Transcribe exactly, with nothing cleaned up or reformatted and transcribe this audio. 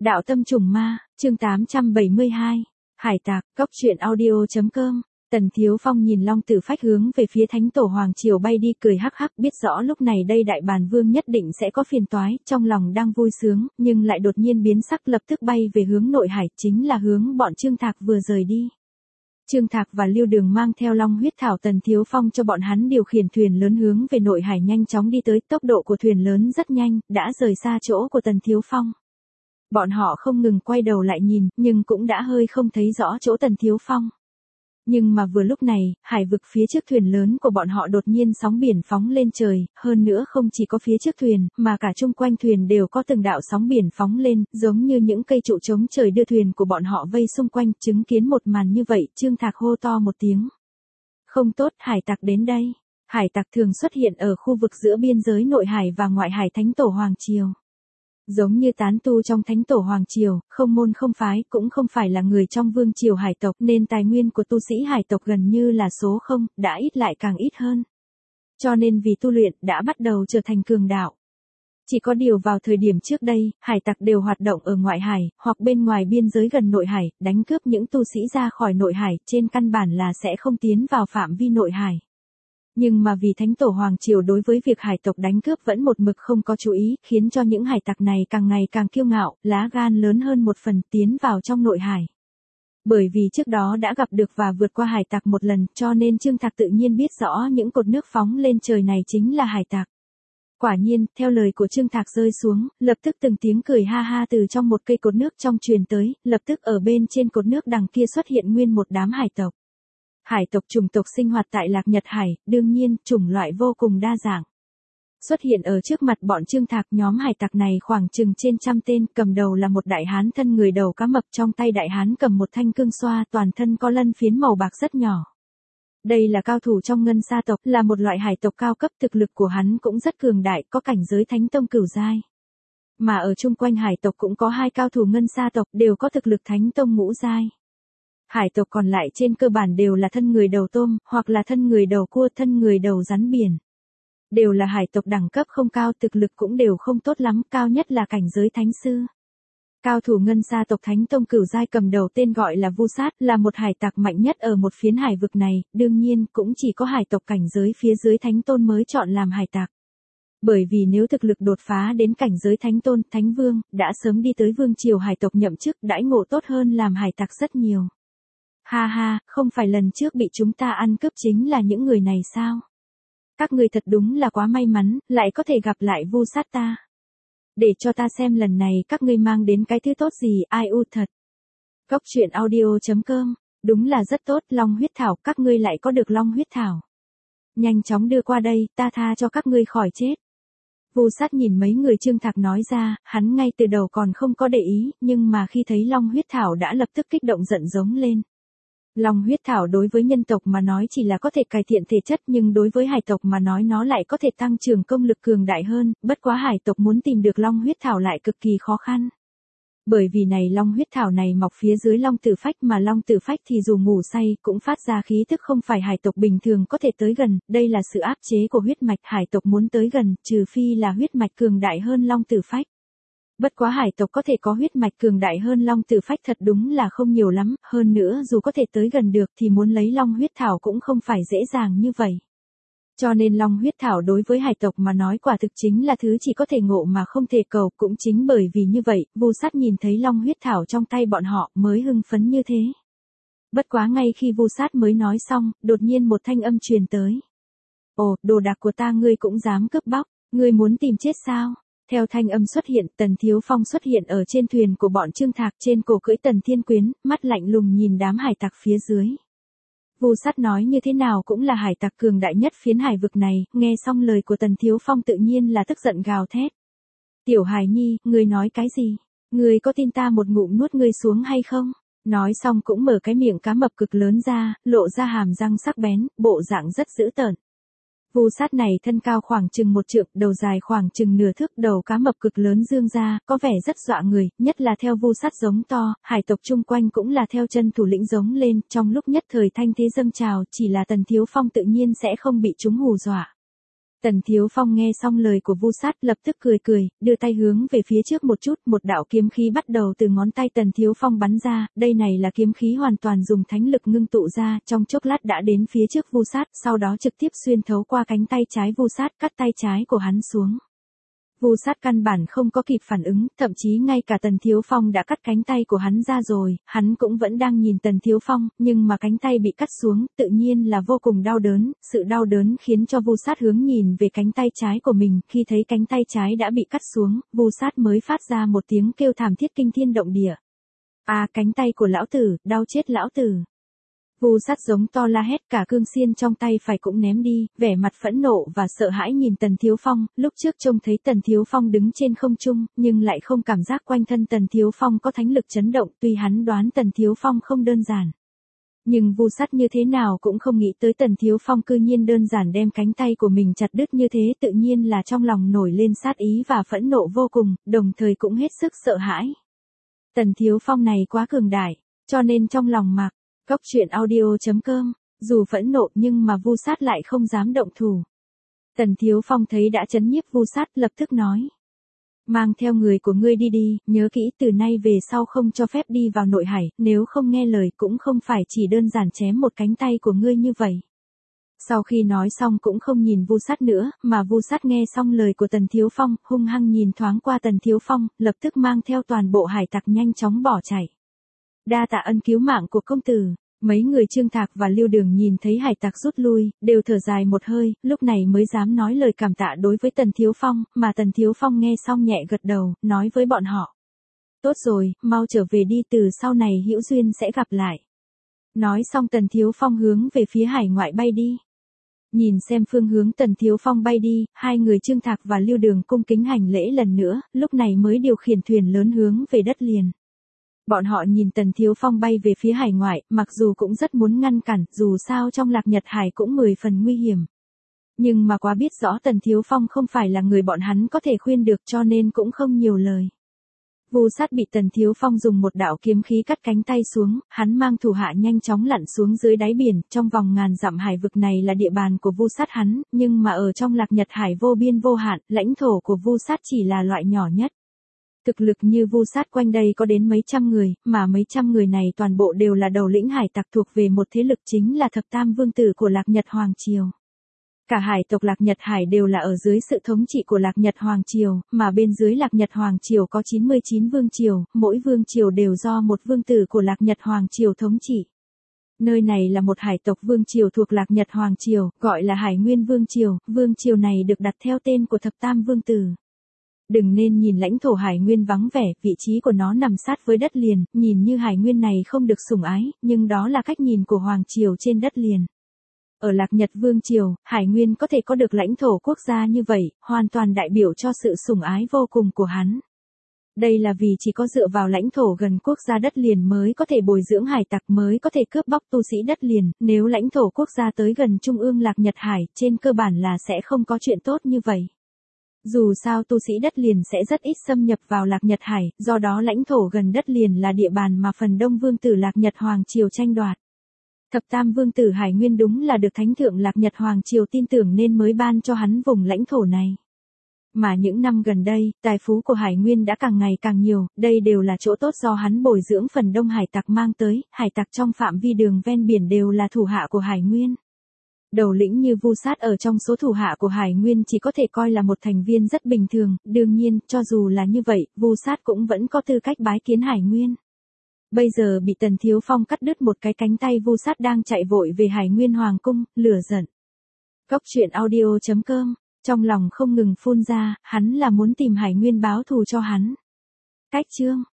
Đạo tâm trùng ma, chương tám trăm bảy mươi hai. Hải tặc, cốc truyện audio.com. Tần Thiếu Phong nhìn Long Tử Phách hướng về phía Thánh Tổ Hoàng Triều bay đi, cười hắc hắc, biết rõ lúc này đây Đại Bàn Vương nhất định sẽ có phiền toái, trong lòng đang vui sướng, nhưng lại đột nhiên biến sắc, lập tức bay về hướng nội hải, chính là hướng bọn Trương Thạc vừa rời đi. Trương Thạc và Lưu Đường mang theo Long huyết thảo, Tần Thiếu Phong cho bọn hắn điều khiển thuyền lớn hướng về nội hải nhanh chóng đi tới, tốc độ của thuyền lớn rất nhanh, đã rời xa chỗ của Tần Thiếu Phong. Bọn họ không ngừng quay đầu lại nhìn, nhưng cũng đã hơi không thấy rõ chỗ Tần Thiếu Phong. Nhưng mà vừa lúc này, hải vực phía trước thuyền lớn của bọn họ đột nhiên sóng biển phóng lên trời, hơn nữa không chỉ có phía trước thuyền, mà cả chung quanh thuyền đều có từng đạo sóng biển phóng lên, giống như những cây trụ chống trời đưa thuyền của bọn họ vây xung quanh, chứng kiến một màn như vậy, Trương Thạc hô to một tiếng. Không tốt, hải tặc đến đây. Hải tặc thường xuất hiện ở khu vực giữa biên giới nội hải và ngoại hải Thánh Tổ Hoàng Triều. Giống như tán tu trong Thánh Tổ Hoàng Triều, không môn không phái, cũng không phải là người trong vương triều hải tộc, nên tài nguyên của tu sĩ hải tộc gần như là số không, đã ít lại càng ít hơn. Cho nên vì tu luyện, đã bắt đầu trở thành cường đạo. Chỉ có điều vào thời điểm trước đây, hải tặc đều hoạt động ở ngoại hải, hoặc bên ngoài biên giới gần nội hải, đánh cướp những tu sĩ ra khỏi nội hải, trên căn bản là sẽ không tiến vào phạm vi nội hải. Nhưng mà vì Thánh Tổ Hoàng Triều đối với việc hải tộc đánh cướp vẫn một mực không có chú ý, khiến cho những hải tặc này càng ngày càng kiêu ngạo, lá gan lớn hơn một phần, tiến vào trong nội hải. Bởi vì trước đó đã gặp được và vượt qua hải tặc một lần, cho nên Trương Thạc tự nhiên biết rõ những cột nước phóng lên trời này chính là hải tặc. Quả nhiên, theo lời của Trương Thạc rơi xuống, lập tức từng tiếng cười ha ha từ trong một cây cột nước trong truyền tới, lập tức ở bên trên cột nước đằng kia xuất hiện nguyên một đám hải tộc. Hải tộc chủng tộc sinh hoạt tại Lạc Nhật Hải, đương nhiên, chủng loại vô cùng đa dạng. Xuất hiện ở trước mặt bọn Trương Thạc, nhóm hải tặc này khoảng chừng trên trăm tên, cầm đầu là một đại hán thân người đầu cá mập, trong tay đại hán cầm một thanh cương xoa, toàn thân có lân phiến màu bạc rất nhỏ. Đây là cao thủ trong Ngân Sa tộc, là một loại hải tộc cao cấp, thực lực của hắn cũng rất cường đại, có cảnh giới Thánh Tông cửu giai. Mà ở chung quanh hải tộc cũng có hai cao thủ Ngân Sa tộc, đều có thực lực Thánh Tông ngũ giai. Hải tộc còn lại trên cơ bản đều là thân người đầu tôm, hoặc là thân người đầu cua, thân người đầu rắn biển. Đều là hải tộc đẳng cấp không cao, thực lực cũng đều không tốt lắm, cao nhất là cảnh giới thánh sư. Cao thủ Ngân Sa tộc Thánh Tông cửu giai cầm đầu tên gọi là Vu Sát, là một hải tặc mạnh nhất ở một phiến hải vực này, đương nhiên cũng chỉ có hải tộc cảnh giới phía dưới Thánh Tôn mới chọn làm hải tặc. Bởi vì nếu thực lực đột phá đến cảnh giới Thánh Tôn, Thánh Vương, đã sớm đi tới vương triều hải tộc nhậm chức, đãi ngộ tốt hơn làm hải tặc rất nhiều. Ha ha, không phải lần trước bị chúng ta ăn cướp chính là những người này sao? Các người thật đúng là quá may mắn, lại có thể gặp lại Vu Sát ta. Để cho ta xem lần này các ngươi mang đến cái thứ tốt gì, ai u thật. Cốc truyện audio.com, đúng là rất tốt, Long huyết thảo, các ngươi lại có được Long huyết thảo. Nhanh chóng đưa qua đây, ta tha cho các ngươi khỏi chết. Vu Sát nhìn mấy người Trương Thạc nói ra, hắn ngay từ đầu còn không có để ý, nhưng mà khi thấy Long huyết thảo đã lập tức kích động giận giống lên. Long huyết thảo đối với nhân tộc mà nói chỉ là có thể cải thiện thể chất, nhưng đối với hải tộc mà nói nó lại có thể tăng trưởng công lực cường đại hơn, bất quá hải tộc muốn tìm được Long huyết thảo lại cực kỳ khó khăn. Bởi vì này Long huyết thảo này mọc phía dưới Long Tử Phách, mà Long Tử Phách thì dù ngủ say cũng phát ra khí thức không phải hải tộc bình thường có thể tới gần, đây là sự áp chế của huyết mạch, hải tộc muốn tới gần, trừ phi là huyết mạch cường đại hơn Long Tử Phách. Bất quá hải tộc có thể có huyết mạch cường đại hơn Long Tử Phách thật đúng là không nhiều lắm, hơn nữa dù có thể tới gần được thì muốn lấy Long huyết thảo cũng không phải dễ dàng như vậy. Cho nên Long huyết thảo đối với hải tộc mà nói quả thực chính là thứ chỉ có thể ngộ mà không thể cầu, cũng chính bởi vì như vậy, Vu Sát nhìn thấy Long huyết thảo trong tay bọn họ mới hưng phấn như thế. Bất quá ngay khi Vu Sát mới nói xong, đột nhiên một thanh âm truyền tới. Ồ, đồ đạc của ta ngươi cũng dám cướp bóc, ngươi muốn tìm chết sao? Theo thanh âm xuất hiện, Tần Thiếu Phong xuất hiện ở trên thuyền của bọn Trương Thạc, trên cổ cưỡi Tần Thiên Quyến, mắt lạnh lùng nhìn đám hải tặc phía dưới. Vu Sát nói như thế nào cũng là hải tặc cường đại nhất phiến hải vực này, nghe xong lời của Tần Thiếu Phong tự nhiên là tức giận gào thét. Tiểu Hải Nhi, ngươi nói cái gì? Ngươi có tin ta một ngụm nuốt ngươi xuống hay không? Nói xong cũng mở cái miệng cá mập cực lớn ra, lộ ra hàm răng sắc bén, bộ dạng rất dữ tợn. Vu Sát này thân cao khoảng chừng một trượng, đầu dài khoảng chừng nửa thước, đầu cá mập cực lớn dương ra, có vẻ rất dọa người, nhất là theo Vu Sát giống to, hải tộc chung quanh cũng là theo chân thủ lĩnh giống lên, trong lúc nhất thời thanh thế dâng trào, chỉ là Tần Thiếu Phong tự nhiên sẽ không bị chúng hù dọa. Tần Thiếu Phong nghe xong lời của Vu Sát lập tức cười cười, đưa tay hướng về phía trước một chút, một đạo kiếm khí bắt đầu từ ngón tay Tần Thiếu Phong bắn ra, đây này là kiếm khí hoàn toàn dùng thánh lực ngưng tụ ra, trong chốc lát đã đến phía trước Vu Sát, sau đó trực tiếp xuyên thấu qua cánh tay trái Vu Sát, cắt tay trái của hắn xuống. Vu Sát căn bản không có kịp phản ứng, thậm chí ngay cả Tần Thiếu Phong đã cắt cánh tay của hắn ra rồi, hắn cũng vẫn đang nhìn Tần Thiếu Phong, nhưng mà cánh tay bị cắt xuống, tự nhiên là vô cùng đau đớn, sự đau đớn khiến cho Vu Sát hướng nhìn về cánh tay trái của mình, khi thấy cánh tay trái đã bị cắt xuống, Vu Sát mới phát ra một tiếng kêu thảm thiết kinh thiên động địa. À, cánh tay của lão tử, đau chết lão tử. Vu Sát giống to la hét, cả cương xiên trong tay phải cũng ném đi, vẻ mặt phẫn nộ và sợ hãi nhìn Tần Thiếu Phong, lúc trước trông thấy Tần Thiếu Phong đứng trên không trung, nhưng lại không cảm giác quanh thân Tần Thiếu Phong có thánh lực chấn động, tuy hắn đoán Tần Thiếu Phong không đơn giản. Nhưng Vu Sát như thế nào cũng không nghĩ tới Tần Thiếu Phong cư nhiên đơn giản đem cánh tay của mình chặt đứt như thế, tự nhiên là trong lòng nổi lên sát ý và phẫn nộ vô cùng, đồng thời cũng hết sức sợ hãi. Tần Thiếu Phong này quá cường đại, cho nên trong lòng mặc. Cốc truyện audio chấm com, dù phẫn nộ nhưng mà Vu Sát lại không dám động thủ. Tần Thiếu Phong thấy đã chấn nhiếp Vu Sát lập tức nói. Mang theo người của ngươi đi đi, nhớ kỹ từ nay về sau không cho phép đi vào nội hải, nếu không nghe lời cũng không phải chỉ đơn giản chém một cánh tay của ngươi như vậy. Sau khi nói xong cũng không nhìn Vu Sát nữa, mà Vu Sát nghe xong lời của Tần Thiếu Phong, hung hăng nhìn thoáng qua Tần Thiếu Phong, lập tức mang theo toàn bộ hải tặc nhanh chóng bỏ chạy. Đa tạ ân cứu mạng của công tử. Mấy người Trương Thạc và Lưu Đường nhìn thấy hải tặc rút lui, đều thở dài một hơi, lúc này mới dám nói lời cảm tạ đối với Tần Thiếu Phong, mà Tần Thiếu Phong nghe xong nhẹ gật đầu, nói với bọn họ. Tốt rồi, mau trở về đi, từ sau này hữu duyên sẽ gặp lại. Nói xong Tần Thiếu Phong hướng về phía hải ngoại bay đi. Nhìn xem phương hướng Tần Thiếu Phong bay đi, hai người Trương Thạc và Lưu Đường cung kính hành lễ lần nữa, lúc này mới điều khiển thuyền lớn hướng về đất liền. Bọn họ nhìn Tần Thiếu Phong bay về phía hải ngoại, mặc dù cũng rất muốn ngăn cản, dù sao trong Lạc Nhật Hải cũng mười phần nguy hiểm. Nhưng mà quá biết rõ Tần Thiếu Phong không phải là người bọn hắn có thể khuyên được, cho nên cũng không nhiều lời. Vu Sát bị Tần Thiếu Phong dùng một đạo kiếm khí cắt cánh tay xuống, hắn mang thủ hạ nhanh chóng lặn xuống dưới đáy biển, trong vòng ngàn dặm hải vực này là địa bàn của Vu Sát hắn, nhưng mà ở trong Lạc Nhật Hải vô biên vô hạn, lãnh thổ của Vu Sát chỉ là loại nhỏ nhất. Thực lực như Vu Sát quanh đây có đến mấy trăm người, mà mấy trăm người này toàn bộ đều là đầu lĩnh hải tặc thuộc về một thế lực chính là Thập Tam Vương Tử của Lạc Nhật Hoàng Triều. Cả hải tộc Lạc Nhật Hải đều là ở dưới sự thống trị của Lạc Nhật Hoàng Triều, mà bên dưới Lạc Nhật Hoàng Triều có chín mươi chín vương triều, mỗi vương triều đều do một vương tử của Lạc Nhật Hoàng Triều thống trị. Nơi này là một hải tộc vương triều thuộc Lạc Nhật Hoàng Triều, gọi là Hải Nguyên Vương Triều, vương triều này được đặt theo tên của Thập Tam Vương Tử. Đừng nên nhìn lãnh thổ Hải Nguyên vắng vẻ, vị trí của nó nằm sát với đất liền, nhìn như Hải Nguyên này không được sủng ái, nhưng đó là cách nhìn của Hoàng Triều trên đất liền. Ở Lạc Nhật Vương Triều, Hải Nguyên có thể có được lãnh thổ quốc gia như vậy, hoàn toàn đại biểu cho sự sủng ái vô cùng của hắn. Đây là vì chỉ có dựa vào lãnh thổ gần quốc gia đất liền mới có thể bồi dưỡng hải tặc, mới có thể cướp bóc tu sĩ đất liền, nếu lãnh thổ quốc gia tới gần trung ương Lạc Nhật Hải, trên cơ bản là sẽ không có chuyện tốt như vậy. Dù sao tu sĩ đất liền sẽ rất ít xâm nhập vào Lạc Nhật Hải, do đó lãnh thổ gần đất liền là địa bàn mà phần đông vương tử Lạc Nhật Hoàng Triều tranh đoạt. Thập Tam Vương Tử Hải Nguyên đúng là được Thánh Thượng Lạc Nhật Hoàng Triều tin tưởng nên mới ban cho hắn vùng lãnh thổ này. Mà những năm gần đây, tài phú của Hải Nguyên đã càng ngày càng nhiều, đây đều là chỗ tốt do hắn bồi dưỡng phần đông hải tặc mang tới, hải tặc trong phạm vi đường ven biển đều là thủ hạ của Hải Nguyên. Đầu lĩnh như Vu Sát ở trong số thủ hạ của Hải Nguyên chỉ có thể coi là một thành viên rất bình thường, đương nhiên, cho dù là như vậy, Vu Sát cũng vẫn có tư cách bái kiến Hải Nguyên. Bây giờ bị Tần Thiếu Phong cắt đứt một cái cánh tay, Vu Sát đang chạy vội về Hải Nguyên Hoàng cung, lửa giận. Cốc truyện audio chấm com, trong lòng không ngừng phun ra, hắn là muốn tìm Hải Nguyên báo thù cho hắn. Cách chương